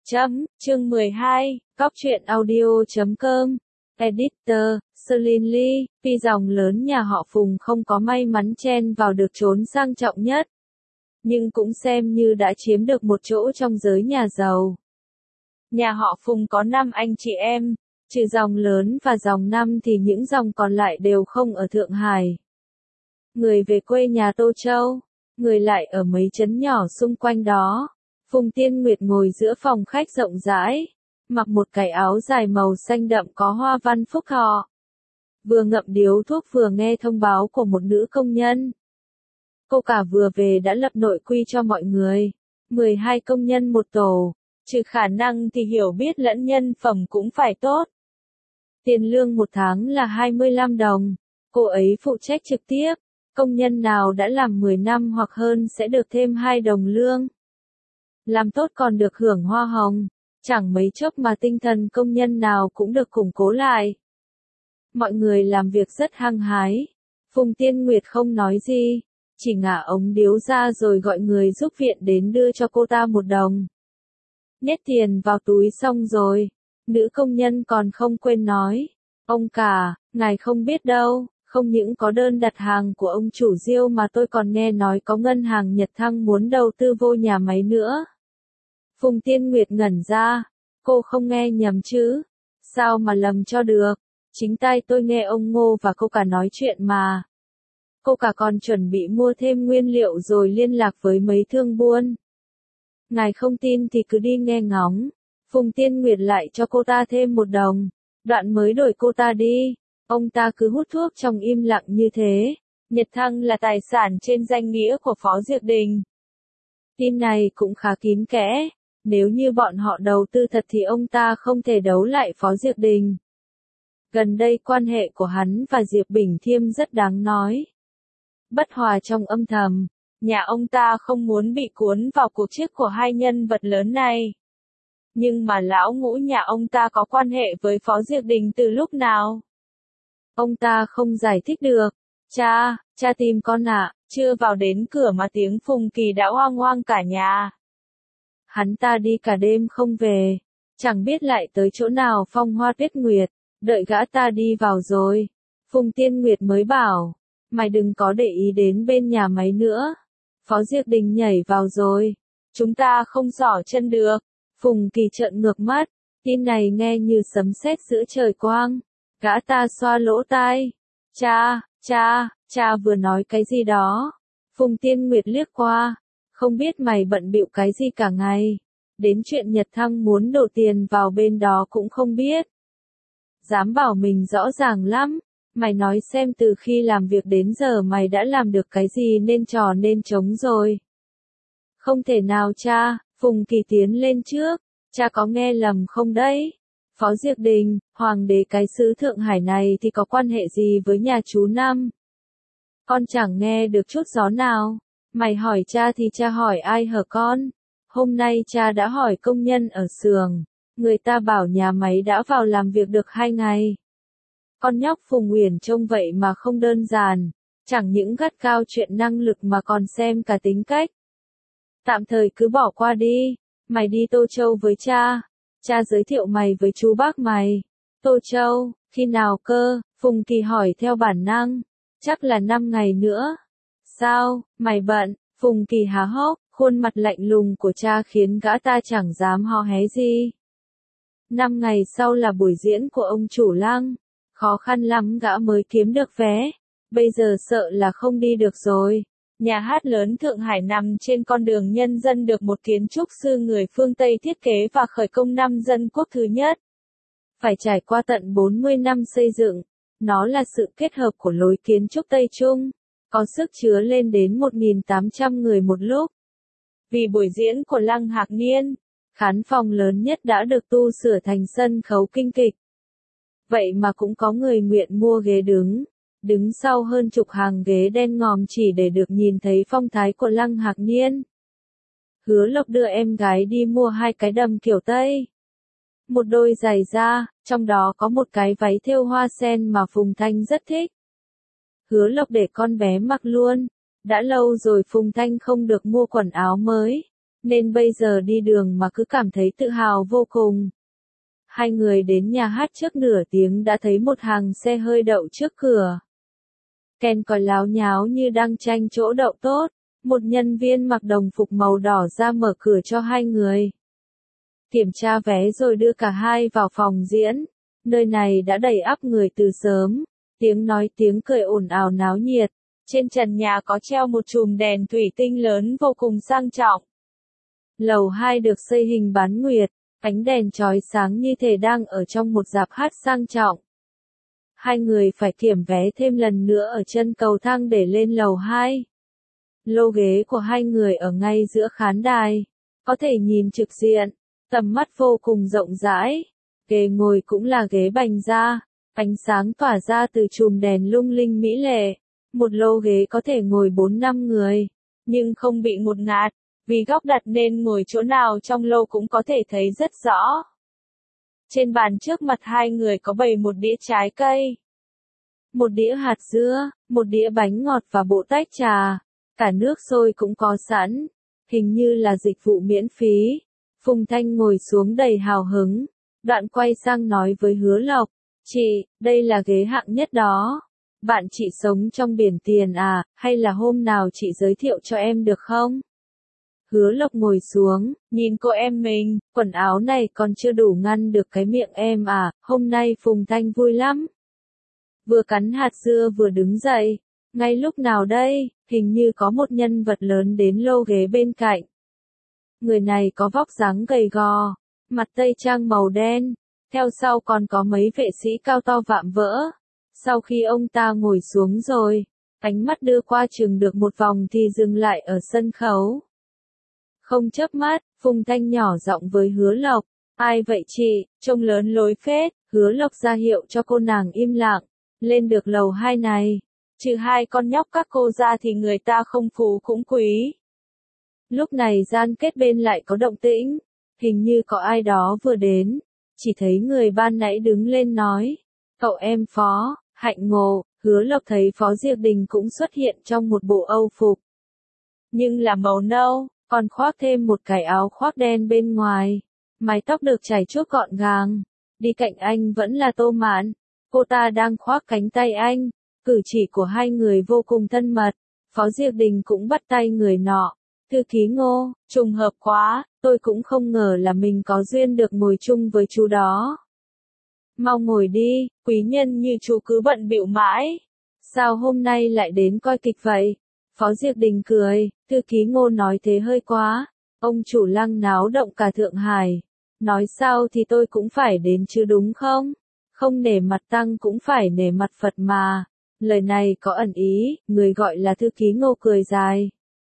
Chương 12, Cóc truyện audio.com. Editor, Celine Lee. Tuy dòng lớn nhà họ Phùng không có may mắn chen vào được chốn sang trọng nhất, nhưng cũng xem như đã chiếm được một chỗ trong giới nhà giàu. Nhà họ Phùng có 5 anh chị em, trừ dòng lớn và dòng 5 thì những dòng còn lại đều không ở Thượng Hải. Người về quê nhà Tô Châu, người lại ở mấy trấn nhỏ xung quanh đó. Phùng Tiên Nguyệt ngồi giữa phòng khách rộng rãi, mặc một cái áo dài màu xanh đậm có hoa văn phúc thọ. Vừa ngậm điếu thuốc vừa nghe thông báo của một nữ công nhân. Cô cả vừa về đã lập nội quy cho mọi người. 12 công nhân một tổ, trừ khả năng thì hiểu biết lẫn nhân phẩm cũng phải tốt. Tiền lương một tháng là 25 đồng. Cô ấy phụ trách trực tiếp. Công nhân nào đã làm 10 năm hoặc hơn sẽ được thêm 2 đồng lương. Làm tốt còn được hưởng hoa hồng. Chẳng mấy chốc mà tinh thần công nhân nào cũng được củng cố lại. Mọi người làm việc rất hăng hái. Phùng Tiên Nguyệt không nói gì, chỉ ngả ống điếu ra rồi gọi người giúp viện đến đưa cho cô ta 1 đồng. Nhét tiền vào túi xong rồi, nữ công nhân còn không quên nói. Ông cả, ngài không biết đâu, không những có đơn đặt hàng của ông chủ Diêu mà tôi còn nghe nói có ngân hàng Nhật Thăng muốn đầu tư vô nhà máy nữa. Phùng Tiên Nguyệt ngẩn ra, cô không nghe nhầm chứ? Sao mà lầm cho được? Chính tai tôi nghe ông Ngô và cô cả nói chuyện mà. Cô cả còn chuẩn bị mua thêm nguyên liệu rồi liên lạc với mấy thương buôn. Ngài không tin thì cứ đi nghe ngóng. Phùng Tiên Nguyệt lại cho cô ta thêm 1 đồng. Đoạn mới đổi cô ta đi. Ông ta cứ hút thuốc trong im lặng như thế. Nhật Thăng là tài sản trên danh nghĩa của Phó Diệp Đình. Tin này cũng khá kín kẽ. Nếu như bọn họ đầu tư thật thì ông ta không thể đấu lại Phó Diệp Đình. Gần đây quan hệ của hắn và Diệp Bình Thiêm rất đáng nói. Bất hòa trong âm thầm, nhà ông ta không muốn bị cuốn vào cuộc chiếc của hai nhân vật lớn này. Nhưng mà lão ngũ nhà ông ta có quan hệ với Phó Diệp Đình từ lúc nào? Ông ta không giải thích được. Cha tìm con ạ, chưa vào đến cửa mà tiếng Phùng Kỳ đã hoang hoang cả nhà. Hắn ta đi cả đêm không về, chẳng biết lại tới chỗ nào phong hoa tuyết nguyệt, đợi gã ta đi vào rồi. Phùng Tiên Nguyệt mới bảo, mày đừng có để ý đến bên nhà máy nữa. Phó Diệp Đình nhảy vào rồi, chúng ta không xỏ chân được. Phùng Kỳ trợn ngược mắt, tin này nghe như sấm sét giữa trời quang. Gã ta xoa lỗ tai. Cha vừa nói cái gì đó? Phùng Tiên Nguyệt liếc qua. Không biết mày bận bịu cái gì cả ngày. Đến chuyện Nhật Thăng muốn đổ tiền vào bên đó cũng không biết. Dám bảo mình rõ ràng lắm. Mày nói xem từ khi làm việc đến giờ mày đã làm được cái gì nên trò nên trống rồi. Không thể nào cha, Phùng Kỳ tiến lên trước. Cha có nghe lầm không đấy? Phó Diệp Đình, hoàng đế cái xứ Thượng Hải này thì có quan hệ gì với nhà chú Năm? Con chẳng nghe được chút gió nào. Mày hỏi cha thì cha hỏi ai hả con? Hôm nay cha đã hỏi công nhân ở xưởng. Người ta bảo nhà máy đã vào làm việc được 2 ngày. Con nhóc Phùng Uyển trông vậy mà không đơn giản. Chẳng những gắt cao chuyện năng lực mà còn xem cả tính cách. Tạm thời cứ bỏ qua đi. Mày đi Tô Châu với cha. Cha giới thiệu mày với chú bác mày. Tô Châu, khi nào cơ? Phùng Kỳ hỏi theo bản năng. Chắc là 5 ngày nữa. Sao, mày bận? Phùng Kỳ há hốc, khuôn mặt lạnh lùng của cha khiến gã ta chẳng dám hò hé gì. 5 ngày sau là buổi diễn của ông chủ Lăng. Khó khăn lắm gã mới kiếm được vé. Bây giờ sợ là không đi được rồi. Nhà hát lớn Thượng Hải nằm trên con đường Nhân Dân được một kiến trúc sư người phương Tây thiết kế và khởi công năm Dân Quốc thứ nhất. Phải trải qua tận 40 năm xây dựng. Nó là sự kết hợp của lối kiến trúc Tây Trung. Có sức chứa lên đến 1.800 người một lúc. Vì buổi diễn của Lăng Hạc Niên, khán phòng lớn nhất đã được tu sửa thành sân khấu kinh kịch. Vậy mà cũng có người nguyện mua ghế đứng sau hơn chục hàng ghế đen ngòm chỉ để được nhìn thấy phong thái của Lăng Hạc Niên. Hứa Lộc đưa em gái đi mua 2 cái đầm kiểu Tây. Một đôi giày da, trong đó có một cái váy thêu hoa sen mà Phùng Thanh rất thích. Hứa Lộc để con bé mặc luôn. Đã lâu rồi Phùng Thanh không được mua quần áo mới. nên bây giờ đi đường mà cứ cảm thấy tự hào vô cùng. Hai người đến nhà hát trước nửa tiếng đã thấy một hàng xe hơi đậu trước cửa. Ken còn láo nháo như đang tranh chỗ đậu tốt, một nhân viên mặc đồng phục màu đỏ ra mở cửa cho hai người. Kiểm tra vé rồi đưa cả hai vào phòng diễn, nơi này đã đầy ắp người từ sớm, tiếng nói tiếng cười ồn ào náo nhiệt, trên trần nhà có treo một chùm đèn thủy tinh lớn vô cùng sang trọng. Lầu 2 được xây hình bán nguyệt, ánh đèn chói sáng như thể đang ở trong một dạp hát sang trọng. Hai người phải kiểm vé thêm lần nữa ở chân cầu thang để lên lầu 2. Lô ghế của hai người ở ngay giữa khán đài, có thể nhìn trực diện, tầm mắt vô cùng rộng rãi. Ghế ngồi cũng là ghế bành da, ánh sáng tỏa ra từ chùm đèn lung linh mỹ lệ. Một lô ghế có thể ngồi 4-5 người, nhưng không bị ngột ngạt, vì góc đặt nên ngồi chỗ nào trong lô cũng có thể thấy rất rõ. Trên bàn trước mặt hai người có bày một đĩa trái cây, một đĩa hạt dưa, một đĩa bánh ngọt và bộ tách trà. Cả nước sôi cũng có sẵn, hình như là dịch vụ miễn phí. Phùng Thanh ngồi xuống đầy hào hứng, đoạn quay sang nói với Hứa Lộc, chị, đây là ghế hạng nhất đó. Bạn chị sống trong biển tiền à, hay là hôm nào chị giới thiệu cho em được không? Hứa Lộc ngồi xuống, nhìn cô em mình, quần áo này còn chưa đủ ngăn được cái miệng em à, hôm nay Phùng Thanh vui lắm. Vừa cắn hạt dưa vừa đứng dậy, ngay lúc nào đây, hình như có một nhân vật lớn đến lô ghế bên cạnh. Người này có vóc dáng gầy gò, mặt tây trang màu đen, theo sau còn có mấy vệ sĩ cao to vạm vỡ. Sau khi ông ta ngồi xuống rồi, ánh mắt đưa qua chừng được một vòng thì dừng lại ở sân khấu. Không chớp mắt, Phùng Thanh nhỏ giọng với Hứa Lộc, ai vậy chị, trông lớn lối phết. Hứa Lộc ra hiệu cho cô nàng im lặng, lên được lầu 2 này. Trừ hai con nhóc các cô ra thì người ta không phú cũng quý. Lúc này gian kết bên lại có động tĩnh, hình như có ai đó vừa đến, chỉ thấy người ban nãy đứng lên nói, cậu em Phó, hạnh ngộ. Hứa Lộc thấy Phó Diệp Đình cũng xuất hiện trong một bộ âu phục, nhưng là màu nâu, còn khoác thêm một cái áo khoác đen bên ngoài, mái tóc được chải chuốt gọn gàng. Đi cạnh anh vẫn là Tô Mạn, cô ta đang khoác cánh tay anh. Cử chỉ của hai người vô cùng thân mật, Phó Diệp Đình cũng bắt tay người nọ. Thư ký Ngô, trùng hợp quá, tôi cũng không ngờ là mình có duyên được ngồi chung với chú đó. Mau ngồi đi, quý nhân như chú cứ bận bịu mãi. Sao hôm nay lại đến coi kịch vậy? Phó Diệp Đình cười, thư ký Ngô nói thế hơi quá. Ông chủ Lăng náo động cả Thượng Hải. Nói sao thì tôi cũng phải đến chứ đúng không? Không nể mặt Tăng cũng phải nể mặt Phật mà. Lời này có ẩn ý, người gọi là thư ký Ngô cười dài.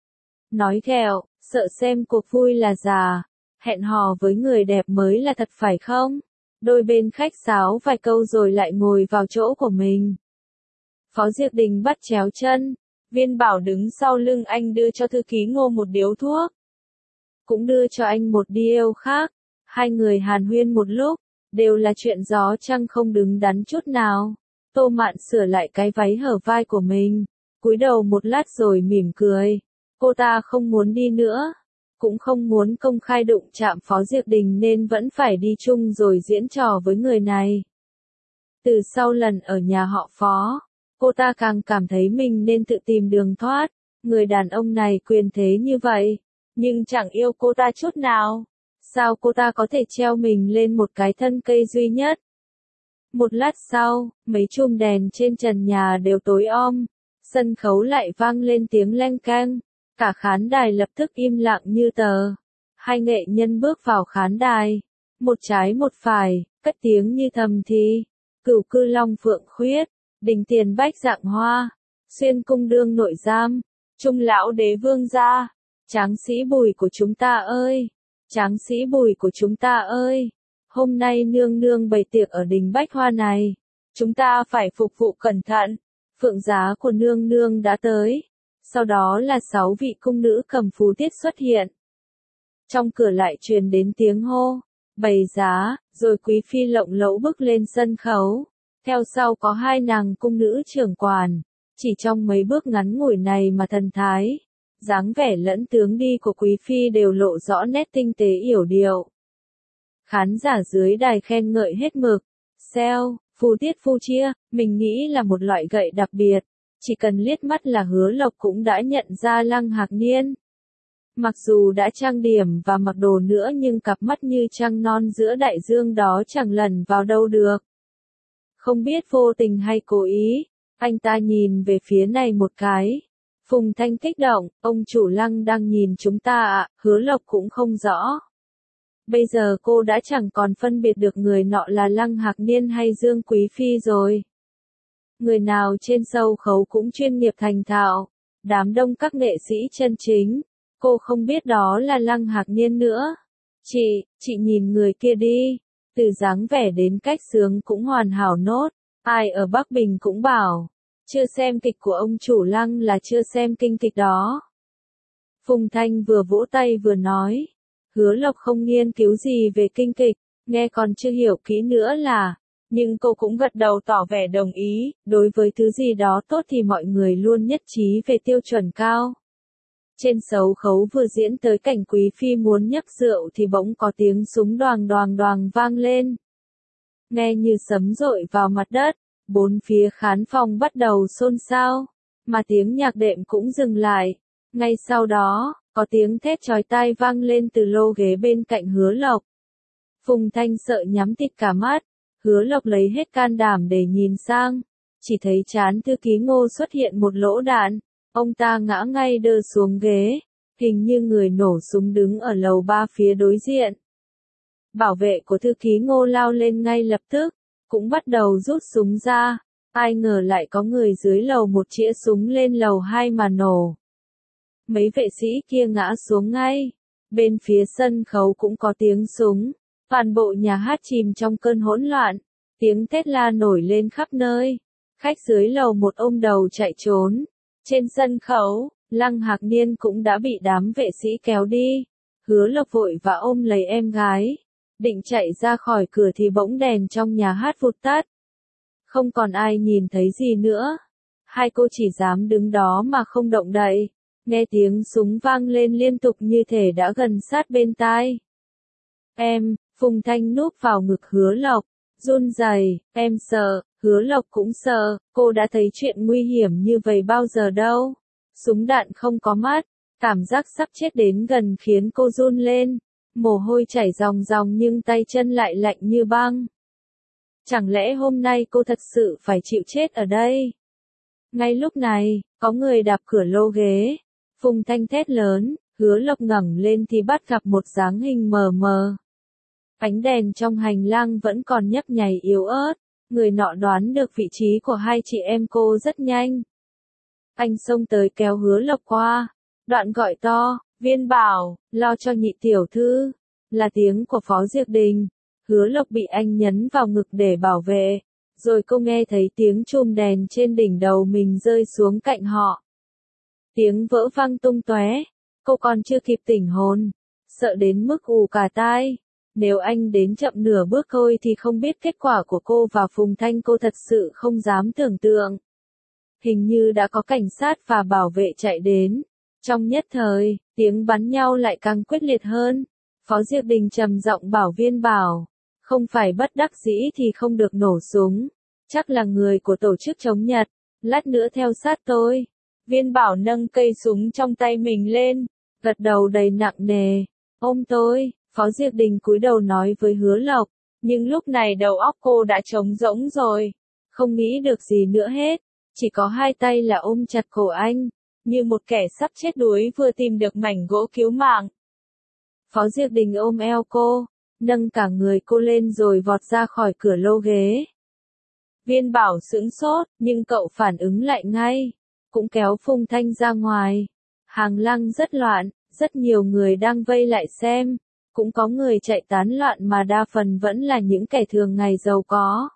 Nói ghẹo, sợ xem cuộc vui là già, hẹn hò với người đẹp mới là thật phải không? Đôi bên khách sáo vài câu rồi lại ngồi vào chỗ của mình. Phó Diệp Đình bắt chéo chân, Viên Bảo đứng sau lưng anh đưa cho thư ký Ngô một điếu thuốc. Cũng đưa cho anh một điếu khác, hai người hàn huyên một lúc, đều là chuyện gió trăng không đứng đắn chút nào. Tô Mạn sửa lại cái váy hở vai của mình, cúi đầu một lát rồi mỉm cười. Cô ta không muốn đi nữa, cũng không muốn công khai đụng chạm Phó Diệp Đình nên vẫn phải đi chung rồi diễn trò với người này. Từ sau lần ở nhà họ Phó, cô ta càng cảm thấy mình nên tự tìm đường thoát. Người đàn ông này quyền thế như vậy, nhưng chẳng yêu cô ta chút nào. Sao cô ta có thể treo mình lên một cái thân cây duy nhất? Một lát sau, mấy chùm đèn trên trần nhà đều tối om, sân khấu lại vang lên tiếng leng keng, cả khán đài lập tức im lặng như tờ. Hai nghệ nhân bước vào khán đài, một trái một phải, cất tiếng như thầm thì, Cửu Cư Long Phượng Khuyết, Đình Tiền Bách Dạng Hoa, Xuyên Cung Đương Nội Giam, Trung Lão Đế Vương gia, Tráng Sĩ Bùi của chúng ta ơi, Tráng Sĩ Bùi của chúng ta ơi. Hôm nay nương nương bày tiệc ở đình Bách Hoa này, chúng ta phải phục vụ cẩn thận. Phượng giá của nương nương đã tới. Sau đó là 6 vị cung nữ cầm phú tiết xuất hiện. Trong cửa lại truyền đến tiếng hô, bày giá, rồi quý phi lộng lẫu bước lên sân khấu. Theo sau có hai nàng cung nữ trưởng quản. Chỉ trong mấy bước ngắn ngủi này mà thần thái, dáng vẻ lẫn tướng đi của quý phi đều lộ rõ nét tinh tế yểu điệu. Khán giả dưới đài khen ngợi hết mực. Xeo, phu tiết phu chia, mình nghĩ là một loại gậy đặc biệt. Chỉ cần liếc mắt là Hứa Lộc cũng đã nhận ra Lăng Hạc Niên. Mặc dù đã trang điểm và mặc đồ nữa nhưng cặp mắt như trăng non giữa đại dương đó chẳng lẩn vào đâu được. Không biết vô tình hay cố ý, anh ta nhìn về phía này một cái. Phùng Thanh kích động, ông chủ Lăng đang nhìn chúng ta ạ, Hứa Lộc cũng không rõ. Bây giờ cô đã chẳng còn phân biệt được người nọ là Lăng Hạc Niên hay Dương Quý Phi rồi. Người nào trên sâu khấu cũng chuyên nghiệp thành thạo, đám đông các nghệ sĩ chân chính. Cô không biết đó là Lăng Hạc Niên nữa. Chị nhìn người kia đi, từ dáng vẻ đến cách sướng cũng hoàn hảo nốt. Ai ở Bắc Bình cũng bảo, chưa xem kịch của ông chủ Lăng là chưa xem kinh kịch đó. Phùng Thanh vừa vỗ tay vừa nói, Hứa Lộc không nghiên cứu gì về kinh kịch, nghe còn chưa hiểu kỹ nữa là, nhưng cô cũng gật đầu tỏ vẻ đồng ý, đối với thứ gì đó tốt thì mọi người luôn nhất trí về tiêu chuẩn cao. Trên sấu khấu vừa diễn tới cảnh quý phi muốn nhấc rượu thì bỗng có tiếng súng đoàng đoàng đoàng vang lên. Nghe như sấm dội vào mặt đất, bốn phía khán phòng bắt đầu xôn xao, mà tiếng nhạc đệm cũng dừng lại. Ngay sau đó, có tiếng thét chói tai vang lên từ lô ghế bên cạnh Hứa Lộc. Phùng Thanh sợ nhắm tịt cả mắt, Hứa Lộc lấy hết can đảm để nhìn sang, chỉ thấy trán thư ký Ngô xuất hiện một lỗ đạn, ông ta ngã ngay đơ xuống ghế, hình như người nổ súng đứng ở lầu 3 phía đối diện. Bảo vệ của thư ký Ngô lao lên ngay lập tức, cũng bắt đầu rút súng ra, ai ngờ lại có người dưới lầu 1 chĩa súng lên lầu 2 mà nổ. Mấy vệ sĩ kia ngã xuống ngay, bên phía sân khấu cũng có tiếng súng, toàn bộ nhà hát chìm trong cơn hỗn loạn, tiếng thét la nổi lên khắp nơi, khách dưới lầu 1 ôm đầu chạy trốn. Trên sân khấu, Lăng Hạc Niên cũng đã bị đám vệ sĩ kéo đi, Hứa Lộc vội và ôm lấy em gái, định chạy ra khỏi cửa thì bỗng đèn trong nhà hát vụt tắt. Không còn ai nhìn thấy gì nữa, hai cô chỉ dám đứng đó mà không động đậy, nghe tiếng súng vang lên liên tục như thể đã gần sát bên tai. Phùng Thanh núp vào ngực Hứa Lộc, run rẩy, em sợ, Hứa Lộc cũng sợ, cô đã thấy chuyện nguy hiểm như vậy bao giờ đâu. Súng đạn không có mắt, cảm giác sắp chết đến gần khiến cô run lên, mồ hôi chảy ròng ròng nhưng tay chân lại lạnh như băng. Chẳng lẽ hôm nay cô thật sự phải chịu chết ở đây? Ngay lúc này, có người đạp cửa lô ghế, Phùng Thanh thét lớn, Hứa Lộc ngẩng lên thì bắt gặp một dáng hình mờ mờ. Ánh đèn trong hành lang vẫn còn nhấp nháy yếu ớt, người nọ đoán được vị trí của hai chị em cô rất nhanh. Anh xông tới kéo Hứa Lộc qua, đoạn gọi to, Viên Bảo, lo cho nhị tiểu thư, là tiếng của Phó Diệp Đình. Hứa Lộc bị anh nhấn vào ngực để bảo vệ, rồi cô nghe thấy tiếng chùm đèn trên đỉnh đầu mình rơi xuống cạnh họ. Tiếng vỡ vang tung tóe, cô còn chưa kịp tỉnh hồn, sợ đến mức ù cả tai. Nếu anh đến chậm nửa bước thôi thì không biết kết quả của cô và Phùng Thanh, cô thật sự không dám tưởng tượng. Hình như đã có cảnh sát và bảo vệ chạy đến. Trong nhất thời, tiếng bắn nhau lại càng quyết liệt hơn. Phó Diệp Đình trầm giọng bảo Viên Bảo, không phải bất đắc dĩ thì không được nổ súng. Chắc là người của tổ chức chống Nhật, lát nữa theo sát tôi. Viên Bảo nâng cây súng trong tay mình lên, gật đầu đầy nặng nề. Ôm tôi. Phó Diệp Đình cúi đầu nói với Hứa Lộc, nhưng lúc này đầu óc cô đã trống rỗng rồi, không nghĩ được gì nữa hết, chỉ có hai tay là ôm chặt cổ anh, như một kẻ sắp chết đuối vừa tìm được mảnh gỗ cứu mạng. Phó Diệp Đình ôm eo cô, nâng cả người cô lên rồi vọt ra khỏi cửa lô ghế. Viên Bảo sững sốt, nhưng cậu phản ứng lại ngay, cũng kéo Phùng Thanh ra ngoài. Hàng lăng rất loạn, rất nhiều người đang vây lại xem. Cũng có người chạy tán loạn mà đa phần vẫn là những kẻ thường ngày giàu có.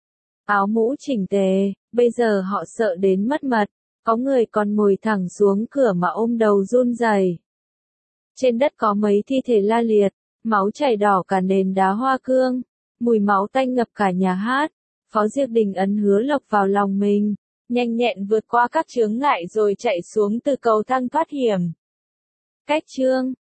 Áo mũ chỉnh tề, bây giờ họ sợ đến mất mật, có người còn ngồi thẳng xuống cửa mà ôm đầu run rẩy. Trên đất có mấy thi thể la liệt, máu chảy đỏ cả nền đá hoa cương, mùi máu tanh ngập cả nhà hát. Phó Diệp Đình ấn Hứa Lộc vào lòng mình, nhanh nhẹn vượt qua các chướng ngại rồi chạy xuống từ cầu thang thoát hiểm. Cách chương